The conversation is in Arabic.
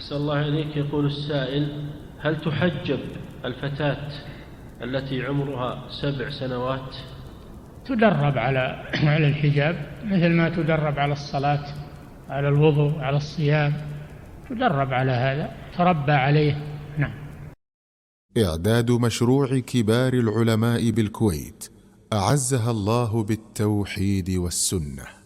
أحسن الله إليك. يقول السائل: هل تحجب الفتاة التي عمرها 7 سنوات؟ تدرب على الحجاب مثل ما تدرب على الصلاة، على الوضوء، على الصيام، تدرب على هذا، تربى عليه. نعم. إعداد مشروع كبار العلماء بالكويت أعزها الله بالتوحيد والسنة.